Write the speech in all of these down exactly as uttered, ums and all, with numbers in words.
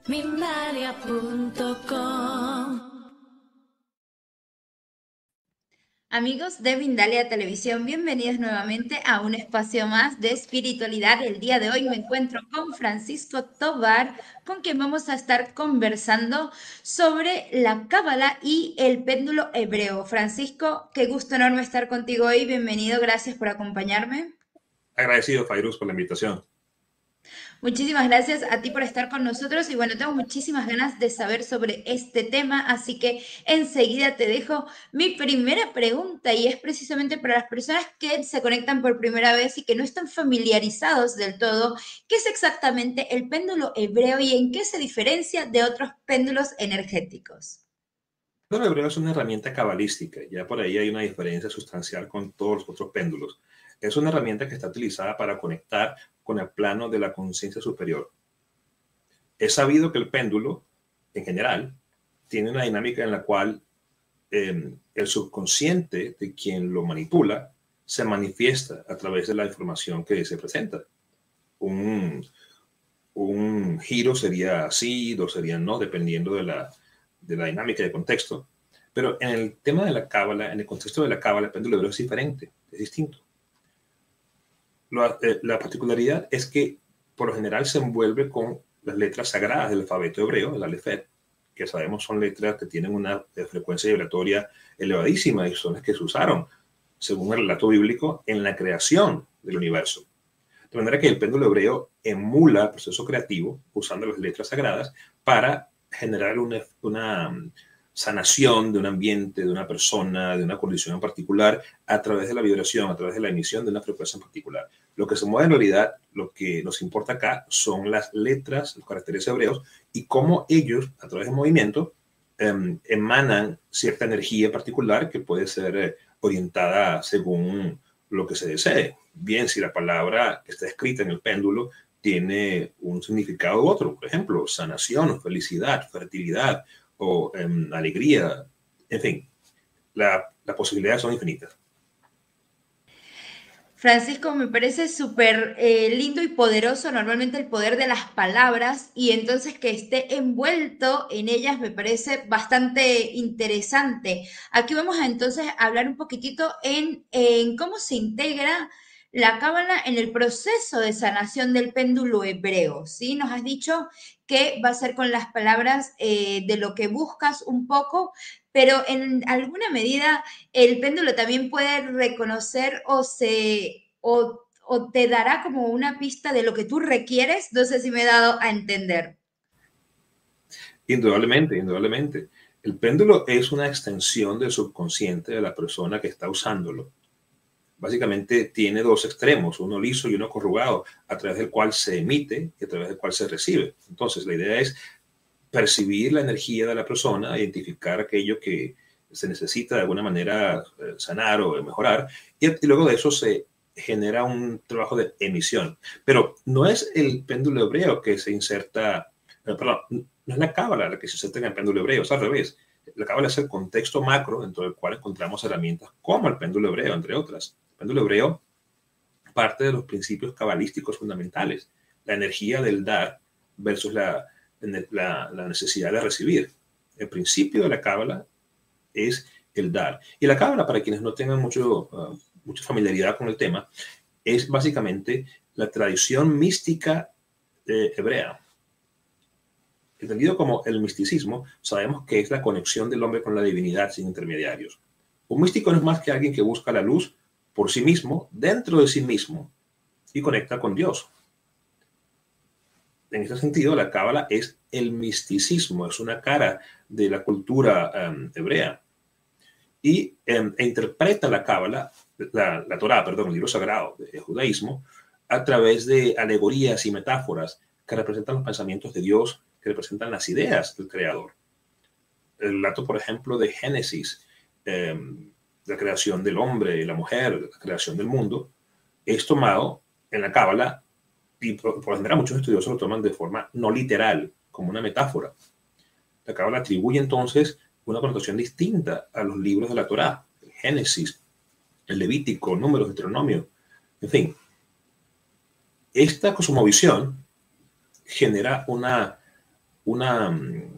Mindalia punto com. Amigos de Mindalia Televisión, bienvenidos nuevamente a un espacio más de espiritualidad. El día de hoy me encuentro con Francisco Tovar, con quien vamos a estar conversando sobre la Cábala y el péndulo hebreo. Francisco, qué gusto enorme estar contigo hoy. Bienvenido, gracias por acompañarme. Agradecido, Fairuz, por la invitación. Muchísimas gracias a ti por estar con nosotros y bueno, tengo muchísimas ganas de saber sobre este tema, así que enseguida te dejo mi primera pregunta y es precisamente para las personas que se conectan por primera vez y que no están familiarizados del todo, ¿qué es exactamente el péndulo hebreo y en qué se diferencia de otros péndulos energéticos? El péndulo hebreo es una herramienta cabalística, ya por ahí hay una diferencia sustancial con todos los otros péndulos. Es una herramienta que está utilizada para conectar con el plano de la conciencia superior. Es sabido que el péndulo, en general, tiene una dinámica en la cual eh, el subconsciente de quien lo manipula se manifiesta a través de la información que se presenta. Un, un giro sería sí, dos serían no, dependiendo de la, de la dinámica y de contexto. Pero en el tema de la cábala, en el contexto de la cábala, el péndulo hebreo es diferente, es distinto. La, eh, la particularidad es que por lo general se envuelve con las letras sagradas del alfabeto hebreo, el alefet, que sabemos son letras que tienen una frecuencia vibratoria elevadísima y son las que se usaron, según el relato bíblico, en la creación del universo. De manera que el péndulo hebreo emula el proceso creativo usando las letras sagradas para generar una, una sanación de un ambiente, de una persona, de una condición en particular, a través de la vibración, a través de la emisión de una frecuencia en particular. Lo que se mueve en realidad, lo que nos importa acá, son las letras, los caracteres hebreos, y cómo ellos, a través del movimiento, eh, emanan cierta energía particular que puede ser eh, orientada según lo que se desee. Bien, si la palabra que está escrita en el péndulo tiene un significado u otro, por ejemplo, sanación, felicidad, fertilidad, o eh, alegría, en fin, la, las posibilidades son infinitas. Francisco, me parece súper eh, lindo y poderoso normalmente el poder de las palabras y entonces que esté envuelto en ellas me parece bastante interesante. Aquí vamos a entonces hablar un poquitito en, en cómo se integra la cábala en el proceso de sanación del péndulo hebreo, ¿sí? Nos has dicho que va a ser con las palabras eh, de lo que buscas un poco, pero en alguna medida el péndulo también puede reconocer o se o, o te dará como una pista de lo que tú requieres. No sé si me he dado a entender. Indudablemente, indudablemente. El péndulo es una extensión del subconsciente de la persona que está usándolo. Básicamente tiene dos extremos, uno liso y uno corrugado, a través del cual se emite y a través del cual se recibe. Entonces, la idea es percibir la energía de la persona, identificar aquello que se necesita de alguna manera eh, sanar o mejorar, y, y luego de eso se genera un trabajo de emisión. Pero no es el péndulo hebreo que se inserta, eh, perdón, no es la cábala la que se inserta en el péndulo hebreo, es al revés. La cábala es el contexto macro dentro del cual encontramos herramientas como el péndulo hebreo, entre otras. El péndulo hebreo parte de los principios cabalísticos fundamentales, la energía del dar versus la, la, la necesidad de recibir. El principio de la cábala es el dar. Y la cábala, para quienes no tengan mucho, uh, mucha familiaridad con el tema, es básicamente la tradición mística eh, hebrea. Entendido como el misticismo, sabemos que es la conexión del hombre con la divinidad sin intermediarios. Un místico no es más que alguien que busca la luz por sí mismo, dentro de sí mismo, y conecta con Dios. En este sentido, la cábala es el misticismo, es una cara de la cultura um, hebrea. Y um, e interpreta la cábala, la, la Torá, perdón, el libro sagrado del judaísmo, a través de alegorías y metáforas que representan los pensamientos de Dios, que representan las ideas del Creador. El relato, por ejemplo, de Génesis, eh, la creación del hombre y la mujer, la creación del mundo, es tomado en la cábala y por, por lo general muchos estudiosos lo toman de forma no literal, como una metáfora. La cábala atribuye entonces una connotación distinta a los libros de la Torá, el Génesis, el Levítico, Números, Deuteronomio, en fin. Esta cosmovisión genera una una,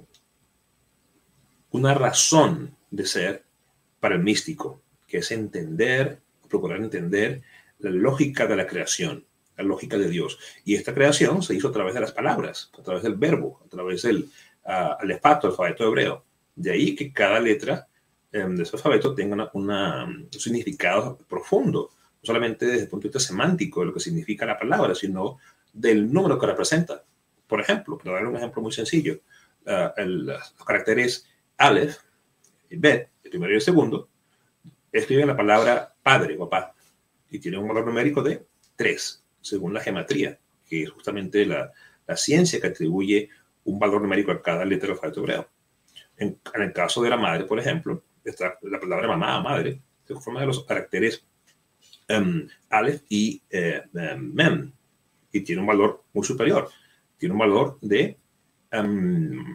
una razón de ser para el místico, que es entender, procurar entender la lógica de la creación, la lógica de Dios. Y esta creación se hizo a través de las palabras, a través del verbo, a través del uh, alfabeto, alfabeto hebreo. De ahí que cada letra um, de ese alfabeto tenga una, una, un significado profundo, no solamente desde el punto de vista semántico de lo que significa la palabra, sino del número que representa. Por ejemplo, para dar un ejemplo muy sencillo, uh, el, los caracteres Aleph y Bet, el primero y el segundo, escriben la palabra padre, papá, y tiene un valor numérico de tres, según la gematría, que es justamente la, la ciencia que atribuye un valor numérico a cada letra del alfabeto hebreo. En, en el caso de la madre, por ejemplo, está la palabra mamá, madre, se conforma de los caracteres um, Aleph y eh, um, Mem, y tiene un valor muy superior. Tiene un valor de um,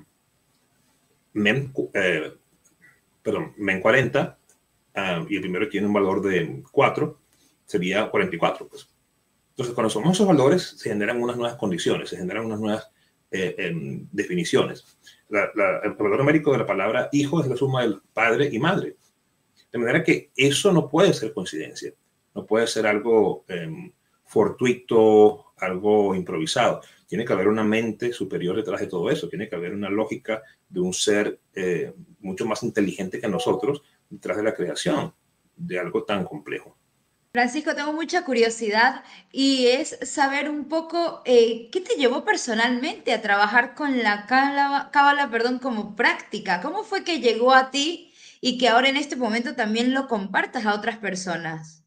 Mem, eh, perdón, Mem cuarenta, uh, y el primero tiene un valor de cuatro, sería cuarenta y cuatro. Pues. Entonces, cuando somos esos valores, se generan unas nuevas condiciones, se generan unas nuevas eh, eh, definiciones. La, la, el valor numérico de la palabra hijo es la suma del padre y madre. De manera que eso no puede ser coincidencia, no puede ser algo eh, fortuito, algo improvisado. Tiene que haber una mente superior detrás de todo eso, tiene que haber una lógica de un ser eh, mucho más inteligente que nosotros detrás de la creación de algo tan complejo. Francisco, tengo mucha curiosidad y es saber un poco eh, qué te llevó personalmente a trabajar con la cábala, cábala, perdón, como práctica. ¿Cómo fue que llegó a ti y que ahora en este momento también lo compartas a otras personas?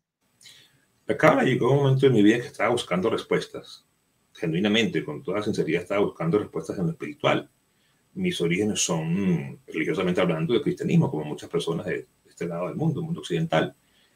La cábala llegó a un momento en mi vida que estaba buscando respuestas. Genuinamente, con toda sinceridad, estaba buscando respuestas en lo espiritual. Mis orígenes son, religiosamente hablando, del cristianismo, como muchas personas de este lado del mundo, el mundo occidental.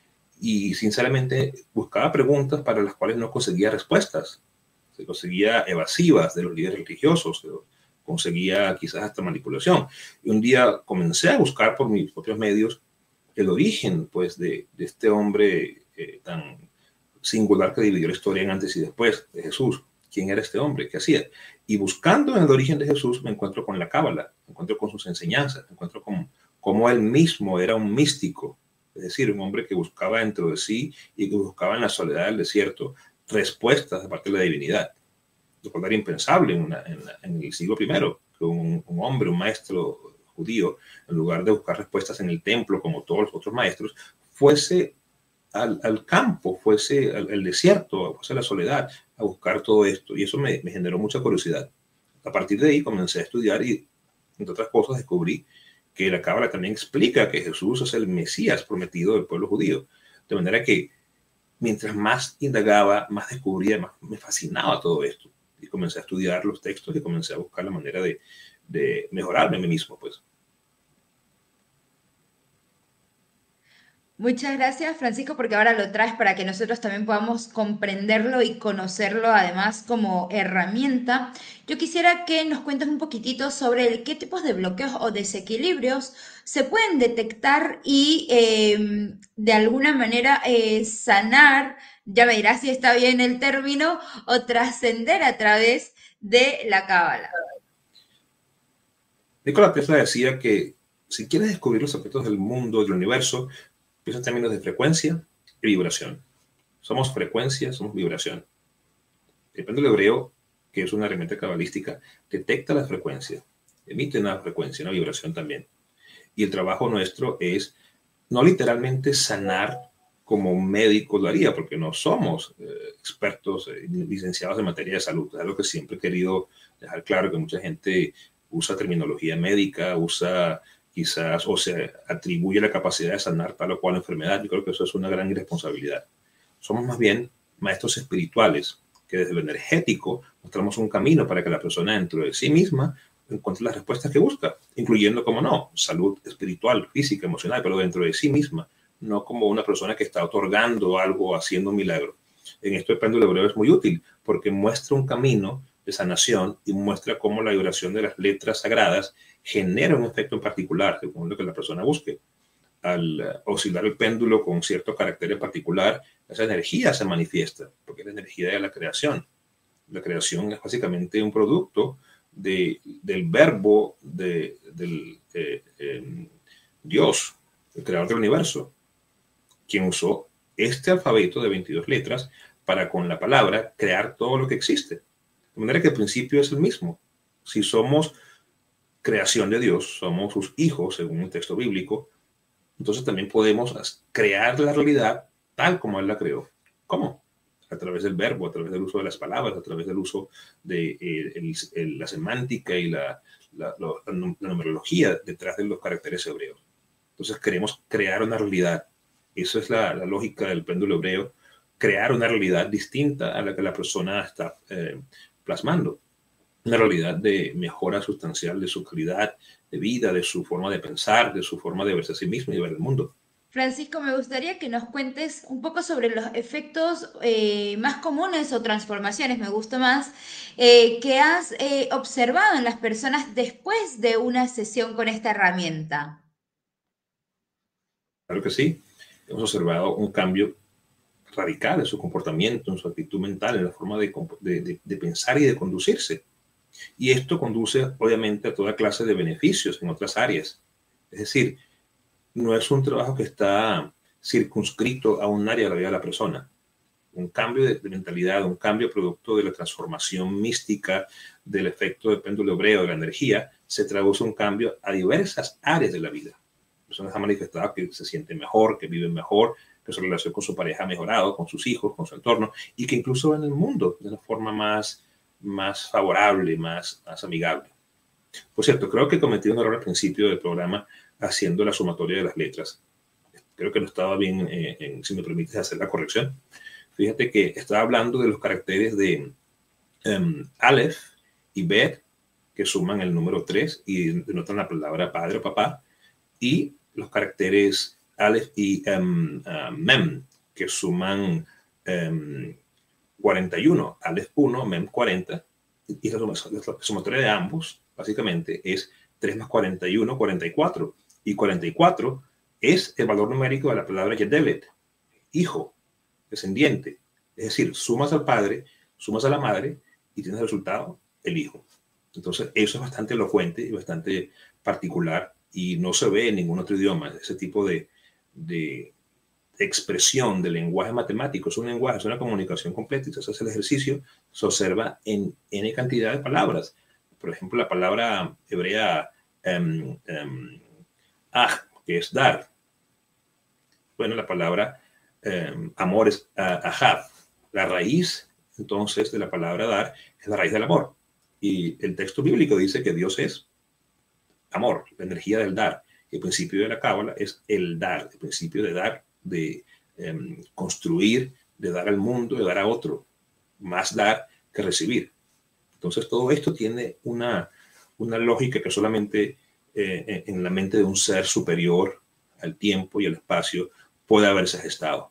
Y sinceramente buscaba preguntas para las cuales no conseguía respuestas. Se conseguía evasivas de los líderes religiosos, conseguía quizás hasta manipulación. Y un día comencé a buscar por mis propios medios el origen pues, de, de este hombre eh, tan singular que dividió la historia en antes y después de Jesús. ¿Quién era este hombre? ¿Qué hacía? Y buscando en el origen de Jesús me encuentro con la cábala, me encuentro con sus enseñanzas, me encuentro con cómo él mismo era un místico. Es decir, un hombre que buscaba dentro de sí y que buscaba en la soledad del desierto respuestas de parte de la divinidad. Lo cual era impensable en, una, en, la, en el siglo primero, que un, un hombre, un maestro judío, en lugar de buscar respuestas en el templo como todos los otros maestros, fuese al, al campo, fuese al, al desierto, fuese a la soledad a buscar todo esto. Y eso me, me generó mucha curiosidad. A partir de ahí comencé a estudiar y, entre otras cosas, descubrí que la cábala también explica que Jesús es el Mesías prometido del pueblo judío. De manera que mientras más indagaba, más descubría, más me fascinaba todo esto. Y comencé a estudiar los textos y comencé a buscar la manera de, de mejorarme a mí mismo, pues. Muchas gracias, Francisco, porque ahora lo traes para que nosotros también podamos comprenderlo y conocerlo además como herramienta. Yo quisiera que nos cuentes un poquitito sobre el, qué tipos de bloqueos o desequilibrios se pueden detectar y eh, de alguna manera eh, sanar, ya me dirás si está bien el término, o trascender a través de la cábala. Nikola Tesla decía que si quieres descubrir los secretos del mundo, del universo, piensa en términos de frecuencia y vibración. Somos frecuencia, somos vibración. El péndulo hebreo, que es una herramienta cabalística, detecta la frecuencia, emite una frecuencia, una vibración también. Y el trabajo nuestro es no literalmente sanar como un médico lo haría, porque no somos eh, expertos, eh, licenciados en materia de salud. Es algo que siempre he querido dejar claro, que mucha gente usa terminología médica, usa quizás, o se atribuye la capacidad de sanar tal o cual enfermedad. Yo creo que eso es una gran irresponsabilidad. Somos más bien maestros espirituales, que desde lo energético mostramos un camino para que la persona dentro de sí misma encuentre las respuestas que busca, incluyendo, como no, salud espiritual, física, emocional, pero dentro de sí misma, no como una persona que está otorgando algo, haciendo un milagro. En esto el péndulo hebreo es muy útil, porque muestra un camino de sanación y muestra cómo la vibración de las letras sagradas genera un efecto en particular, según lo que la persona busque. Al uh, oscilar el péndulo con cierto carácter en particular, esa energía se manifiesta, porque es la energía de la creación. La creación es básicamente un producto de, del verbo de, del eh, eh, Dios, el creador del universo, quien usó este alfabeto de veintidós letras para con la palabra crear todo lo que existe. De manera que el principio es el mismo. Si somos creación de Dios, somos sus hijos, según un texto bíblico, entonces también podemos crear la realidad tal como Él la creó. ¿Cómo? A través del verbo, a través del uso de las palabras, a través del uso de eh, el, el, la semántica y la, la, la, la numerología detrás de los caracteres hebreos. Entonces queremos crear una realidad. Esa es la, la lógica del péndulo hebreo, crear una realidad distinta a la que la persona está eh, plasmando. Una realidad de mejora sustancial de su calidad de vida, de su forma de pensar, de su forma de verse a sí mismo y de ver el mundo. Francisco, me gustaría que nos cuentes un poco sobre los efectos eh, más comunes o transformaciones, me gusta más, eh, que has eh, observado en las personas después de una sesión con esta herramienta. Claro que sí. Hemos observado un cambio radical en su comportamiento, en su actitud mental, en la forma de, de, de pensar y de conducirse. Y esto conduce, obviamente, a toda clase de beneficios en otras áreas. Es decir, no es un trabajo que está circunscrito a un área de la vida de la persona. Un cambio de, de mentalidad, un cambio producto de la transformación mística del efecto del péndulo hebreo, de la energía, se traduce un cambio a diversas áreas de la vida. Personas han manifestado que se sienten mejor, que viven mejor, que su relación con su pareja ha mejorado, con sus hijos, con su entorno, y que incluso ven el mundo de una forma más, más favorable, más, más amigable. Por cierto, creo que cometí un error al principio del programa haciendo la sumatoria de las letras. Creo que no estaba bien, eh, en, si me permites hacer la corrección. Fíjate que estaba hablando de los caracteres de um, Aleph y Bet, que suman el número tres y denotan la palabra padre o papá, y los caracteres Aleph y um, uh, Mem, que suman um, cuarenta y uno, Aleph uno, Mem cuarenta, y la sumatoria de ambos, básicamente, es tres más cuarenta y uno, cuarenta y cuatro, y cuarenta y cuatro es el valor numérico de la palabra Yedelet, hijo, descendiente. Es decir, sumas al padre, sumas a la madre, y tienes el resultado, el hijo. Entonces, eso es bastante elocuente y bastante particular, y no se ve en ningún otro idioma. Ese tipo de, de expresión del lenguaje matemático es un lenguaje, es una comunicación completa, y se hace el ejercicio, se observa en N cantidad de palabras. Por ejemplo, la palabra hebrea um, um, ah, que es dar. Bueno, la palabra um, amor es uh, ahab. La raíz, entonces, de la palabra dar es la raíz del amor. Y el texto bíblico dice que Dios es amor, la energía del dar. El principio de la cábala es el dar, el principio de dar, de um, construir, de dar al mundo, de dar a otro. Más dar que recibir. Entonces, todo esto tiene una, una lógica que solamente eh, en la mente de un ser superior al tiempo y al espacio puede haberse gestado.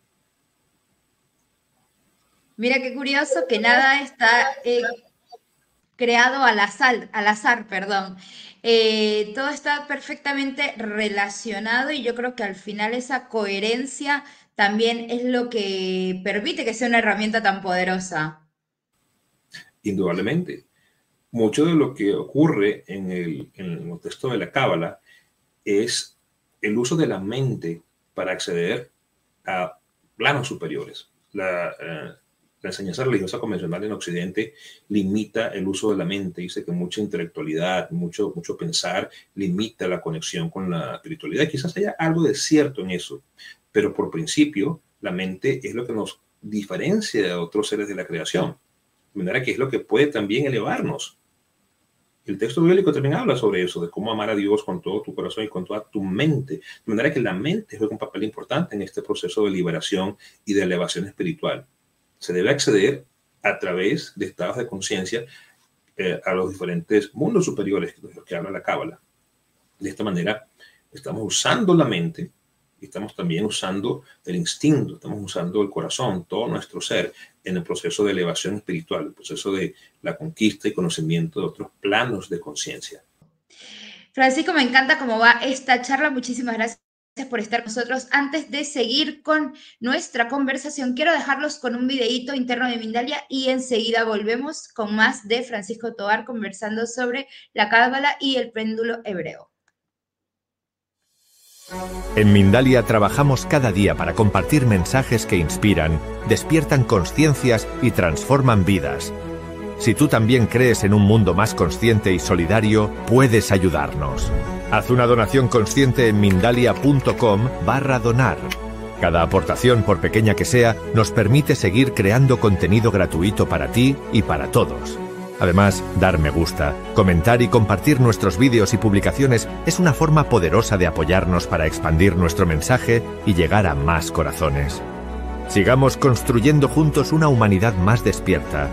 Mira qué curioso que nada está eh, creado al azar, al azar, perdón. Eh, todo está perfectamente relacionado y yo creo que al final esa coherencia también es lo que permite que sea una herramienta tan poderosa. Indudablemente. Mucho de lo que ocurre en el, en el contexto de la cábala es el uso de la mente para acceder a planos superiores. La, eh, la enseñanza religiosa convencional en Occidente limita el uso de la mente, dice que mucha intelectualidad, mucho, mucho pensar limita la conexión con la espiritualidad. Quizás haya algo de cierto en eso, pero por principio la mente es lo que nos diferencia de otros seres de la creación, de manera que es lo que puede también elevarnos. El texto bíblico también habla sobre eso, de cómo amar a Dios con todo tu corazón y con toda tu mente. De manera que la mente juega un papel importante en este proceso de liberación y de elevación espiritual. Se debe acceder a través de estados de conciencia eh, a los diferentes mundos superiores de los que habla la cábala. De esta manera, estamos usando la mente y estamos también usando el instinto, estamos usando el corazón, todo nuestro ser en el proceso de elevación espiritual, el proceso de la conquista y conocimiento de otros planos de conciencia. Francisco, me encanta cómo va esta charla. Muchísimas gracias por estar con nosotros. Antes de seguir con nuestra conversación, quiero dejarlos con un videíto interno de Mindalia y enseguida volvemos con más de Francisco Tovar conversando sobre la Cábala y el péndulo hebreo. En Mindalia trabajamos cada día para compartir mensajes que inspiran, despiertan consciencias y transforman vidas. Si tú también crees en un mundo más consciente y solidario, puedes ayudarnos. Haz una donación consciente en mindalia.com barra donar. Cada aportación, por pequeña que sea, nos permite seguir creando contenido gratuito para ti y para todos. Además, dar me gusta, comentar y compartir nuestros vídeos y publicaciones es una forma poderosa de apoyarnos para expandir nuestro mensaje y llegar a más corazones. Sigamos construyendo juntos una humanidad más despierta.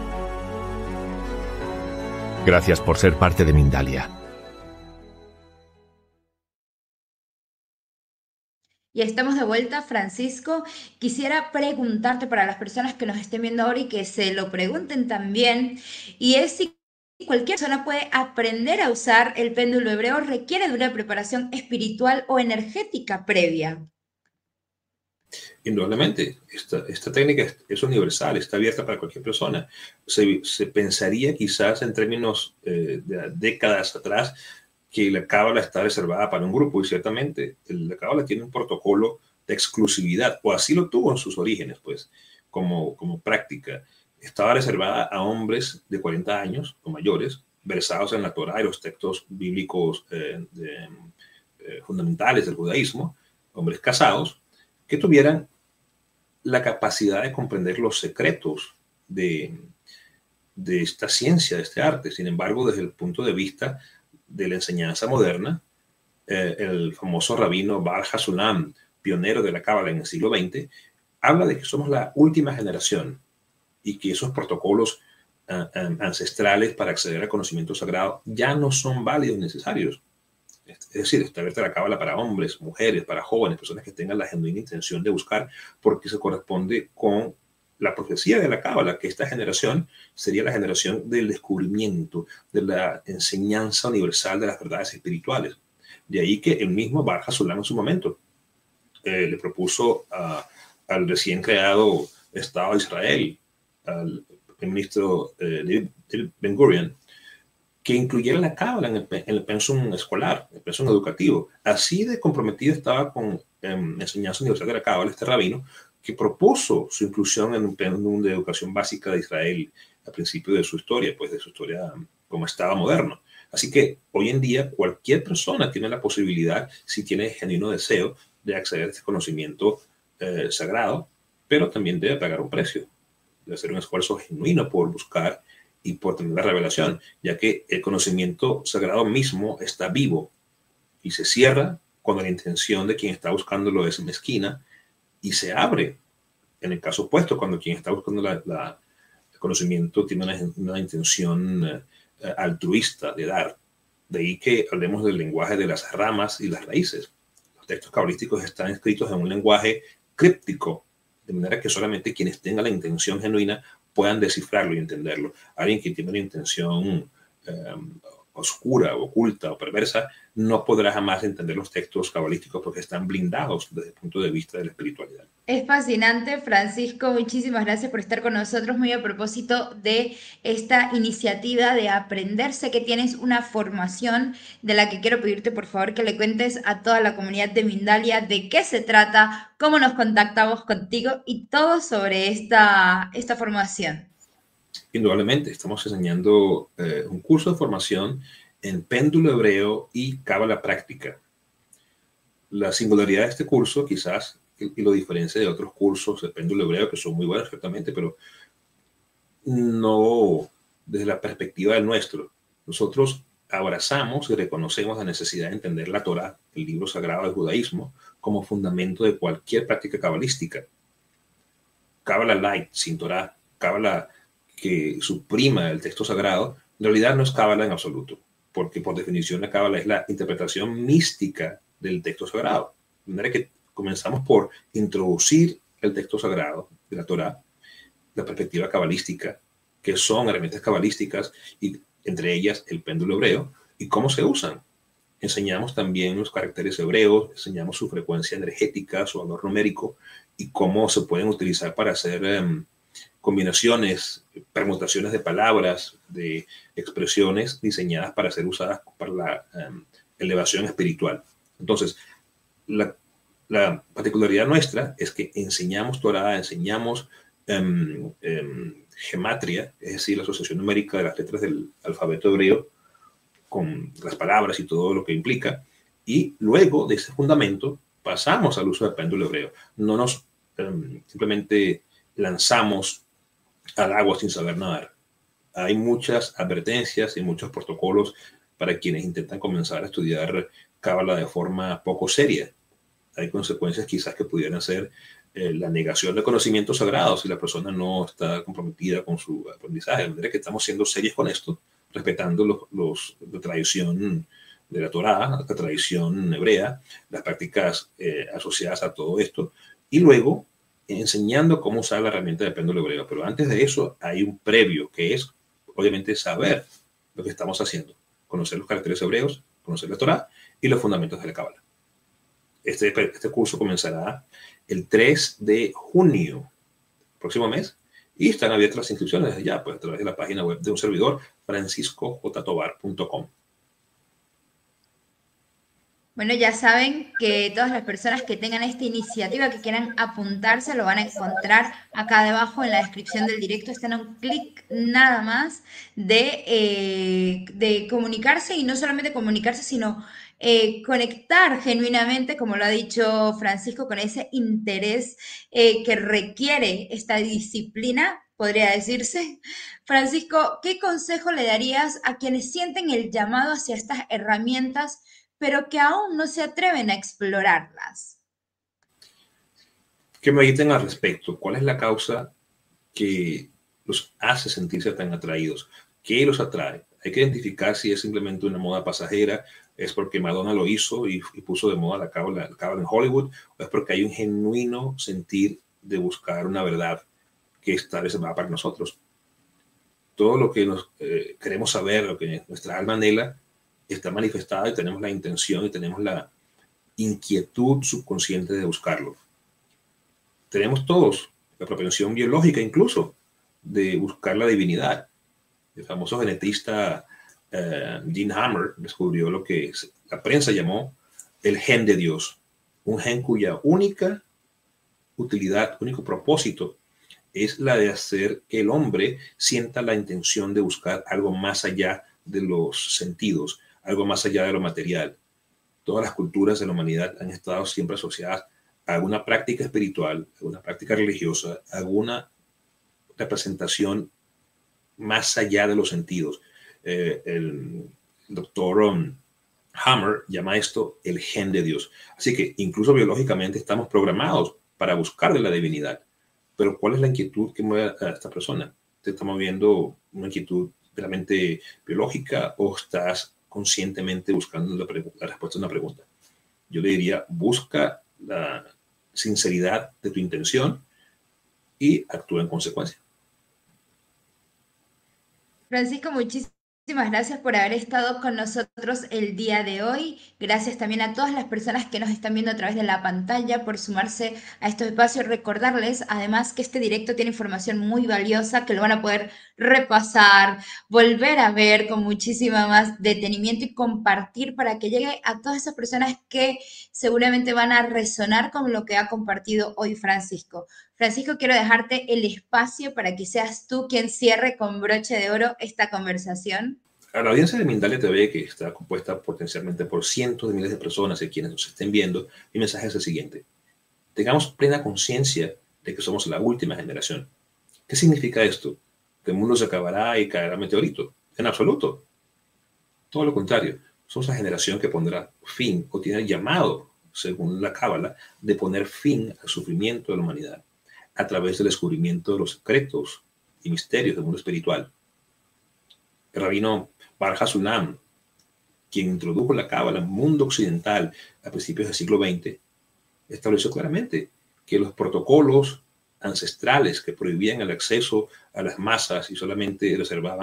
Gracias por ser parte de Mindalia. Y estamos de vuelta, Francisco. Quisiera preguntarte para las personas que nos estén viendo ahora y que se lo pregunten también, y es si cualquier persona puede aprender a usar el péndulo hebreo, requiere de una preparación espiritual o energética previa. Indudablemente, esta, esta técnica es, es universal, está abierta para cualquier persona. Se, se pensaría quizás en términos eh, de décadas atrás que la cábala está reservada para un grupo, y ciertamente la cábala tiene un protocolo de exclusividad, o así lo tuvo en sus orígenes, pues, como, como práctica. Estaba reservada a hombres de cuarenta años o mayores, versados en la Torá y los textos bíblicos eh, de, eh, fundamentales del judaísmo, hombres casados, que tuvieran la capacidad de comprender los secretos de, de esta ciencia, de este arte. Sin embargo, desde el punto de vista de la enseñanza moderna, eh, el famoso rabino Bar Hasulam, pionero de la cábala en el siglo veinte, habla de que somos la última generación y que esos protocolos uh, um, ancestrales para acceder al conocimiento sagrado ya no son válidos ni necesarios. Es decir, está abierta la cábala para hombres, mujeres, para jóvenes, personas que tengan la genuina intención de buscar, porque se corresponde con la profecía de la cábala, que esta generación sería la generación del descubrimiento, de la enseñanza universal de las verdades espirituales. De ahí que el mismo Bar Hasulam en su momento eh, le propuso a, al recién creado Estado de Israel, al primer ministro eh, David Ben Gurion, que incluyera la cábala en el, en el pensum escolar, el pensum educativo. Así de comprometido estaba con eh, enseñanza universal de la cábala este rabino, que propuso su inclusión en un pensum de educación básica de Israel al principio de su historia, pues de su historia como Estado moderno. Así que hoy en día cualquier persona tiene la posibilidad, si tiene genuino deseo, de acceder a este conocimiento eh, sagrado, pero también debe pagar un precio, de hacer un esfuerzo genuino por buscar y por tener la revelación, ya que el conocimiento sagrado mismo está vivo y se cierra cuando la intención de quien está buscándolo es mezquina, y se abre en el caso opuesto cuando quien está buscando la, la, el conocimiento tiene una, una intención eh, altruista de dar. De ahí que hablemos del lenguaje de las ramas y las raíces. Los textos cabalísticos están escritos en un lenguaje críptico, de manera que solamente quienes tengan la intención genuina puedan descifrarlo y entenderlo. Alguien que tiene una intención eh, oscura, oculta o perversa no podrá jamás entender los textos cabalísticos porque están blindados desde el punto de vista de la espiritualidad. Es fascinante, Francisco. Muchísimas gracias por estar con nosotros. Muy a propósito de esta iniciativa de aprender, sé que tienes una formación de la que quiero pedirte, por favor, que le cuentes a toda la comunidad de Mindalia de qué se trata, cómo nos contactamos contigo y todo sobre esta, esta formación. Indudablemente, estamos enseñando eh, un curso de formación en péndulo hebreo y cábala práctica. La singularidad de este curso, quizás, y lo diferencia de otros cursos de péndulo hebreo, que son muy buenos, ciertamente, pero no desde la perspectiva del nuestro. Nosotros abrazamos y reconocemos la necesidad de entender la Torá, el libro sagrado del judaísmo, como fundamento de cualquier práctica cabalística. Cábala light, sin Torá, cábala que suprima el texto sagrado, en realidad no es cábala en absoluto, porque por definición la cábala es la interpretación mística del texto sagrado. De manera que comenzamos por introducir el texto sagrado de la Torá, la perspectiva cabalística, que son herramientas cabalísticas, y entre ellas el péndulo hebreo, y cómo se usan. enseñamos también los caracteres hebreos, enseñamos su frecuencia energética, su valor numérico y cómo se pueden utilizar para hacer um, combinaciones, permutaciones de palabras, de expresiones diseñadas para ser usadas para la um, elevación espiritual. Entonces, la, la particularidad nuestra es que enseñamos Torah, enseñamos um, um, gematria, es decir, la asociación numérica de las letras del alfabeto hebreo con las palabras y todo lo que implica, y luego de ese fundamento pasamos al uso del péndulo hebreo. No nos um, simplemente lanzamos al agua sin saber nadar. Hay muchas advertencias y muchos protocolos para quienes intentan comenzar a estudiar cábala de forma poco seria. Hay consecuencias quizás que pudieran ser eh, la negación de conocimientos sagrados si la persona no está comprometida con su aprendizaje. De manera que estamos siendo serios con esto, respetando los, los, la tradición de la Torá, la tradición hebrea, las prácticas eh, asociadas a todo esto, y luego enseñando cómo usar la herramienta de péndulo hebreo. Pero antes de eso hay un previo, que es obviamente saber lo que estamos haciendo, conocer los caracteres hebreos, conocer la Torá y los fundamentos de la cábala. Este, este curso comenzará el tres de junio, próximo mes, y están abiertas las inscripciones desde ya, pues a través de la página web de un servidor, francisco j tobar punto com. Bueno, ya saben que todas las personas que tengan esta iniciativa, que quieran apuntarse, lo van a encontrar acá debajo en la descripción del directo. Están a un clic nada más de, eh, de comunicarse, y no solamente comunicarse, sino eh, conectar genuinamente, como lo ha dicho Francisco, con ese interés eh, que requiere esta disciplina, podría decirse. Francisco, ¿qué consejo le darías a quienes sienten el llamado hacia estas herramientas, pero que aún no se atreven a explorarlas? Que mediten al respecto. ¿Cuál es la causa que los hace sentirse tan atraídos? ¿Qué los atrae? Hay que identificar si es simplemente una moda pasajera, es porque Madonna lo hizo y, y puso de moda la cábala, la cábala en Hollywood, o es porque hay un genuino sentir de buscar una verdad que esta vez va para nosotros. Todo lo que nos eh, queremos saber, lo que nuestra alma anhela, está manifestada y tenemos la intención y tenemos la inquietud subconsciente de buscarlo. Tenemos todos la propensión biológica incluso de buscar la divinidad. El famoso genetista uh, Dean Hammer descubrió lo que la prensa llamó el gen de Dios, un gen cuya única utilidad, único propósito es la de hacer que el hombre sienta la intención de buscar algo más allá de los sentidos, algo más allá de lo material. Todas las culturas de la humanidad han estado siempre asociadas a alguna práctica espiritual, a alguna práctica religiosa, a alguna representación más allá de los sentidos. Eh, el doctor um, Hammer llama esto el gen de Dios. Así que incluso biológicamente estamos programados para buscar de la divinidad. Pero ¿cuál es la inquietud que mueve a esta persona? ¿Te está moviendo una inquietud realmente biológica o estás conscientemente buscando la, la respuesta a una pregunta? Yo le diría, busca la sinceridad de tu intención y actúa en consecuencia. Francisco, muchísimas gracias por haber estado con nosotros el día de hoy. Gracias también a todas las personas que nos están viendo a través de la pantalla por sumarse a estos espacios. Recordarles además que este directo tiene información muy valiosa que lo van a poder repasar, volver a ver con muchísima más detenimiento y compartir para que llegue a todas esas personas que seguramente van a resonar con lo que ha compartido hoy Francisco. Francisco, quiero dejarte el espacio para que seas tú quien cierre con broche de oro esta conversación. A la audiencia de Mindalia T V, que está compuesta potencialmente por cientos de miles de personas y quienes nos estén viendo, mi mensaje es el siguiente. Tengamos plena conciencia de que somos la última generación. ¿Qué significa esto? ¿Que el mundo se acabará y caerá meteorito? En absoluto. Todo lo contrario. Somos la generación que pondrá fin o tiene el llamado, según la cábala, de poner fin al sufrimiento de la humanidad a través del descubrimiento de los secretos y misterios del mundo espiritual. El rabino Bar Hasulam, quien introdujo la cábala al mundo occidental a principios del siglo veinte, estableció claramente que los protocolos ancestrales que prohibían el acceso a las masas y solamente reservaban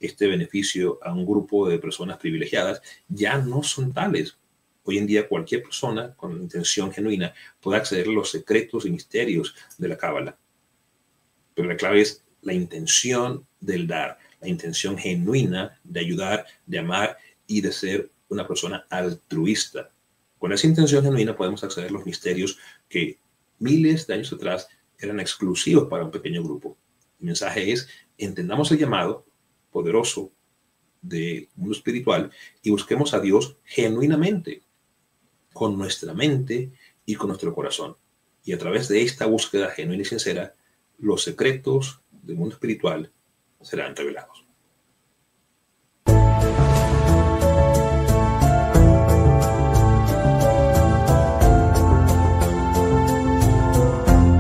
este beneficio a un grupo de personas privilegiadas, ya no son tales. Hoy en día cualquier persona con intención genuina puede acceder a los secretos y misterios de la Cábala. Pero la clave es la intención del dar, la intención genuina de ayudar, de amar y de ser una persona altruista. Con esa intención genuina podemos acceder a los misterios que miles de años atrás eran exclusivos para un pequeño grupo. El mensaje es: entendamos el llamado poderoso del mundo espiritual y busquemos a Dios genuinamente, con nuestra mente y con nuestro corazón. Y a través de esta búsqueda genuina y sincera, los secretos del mundo espiritual serán revelados.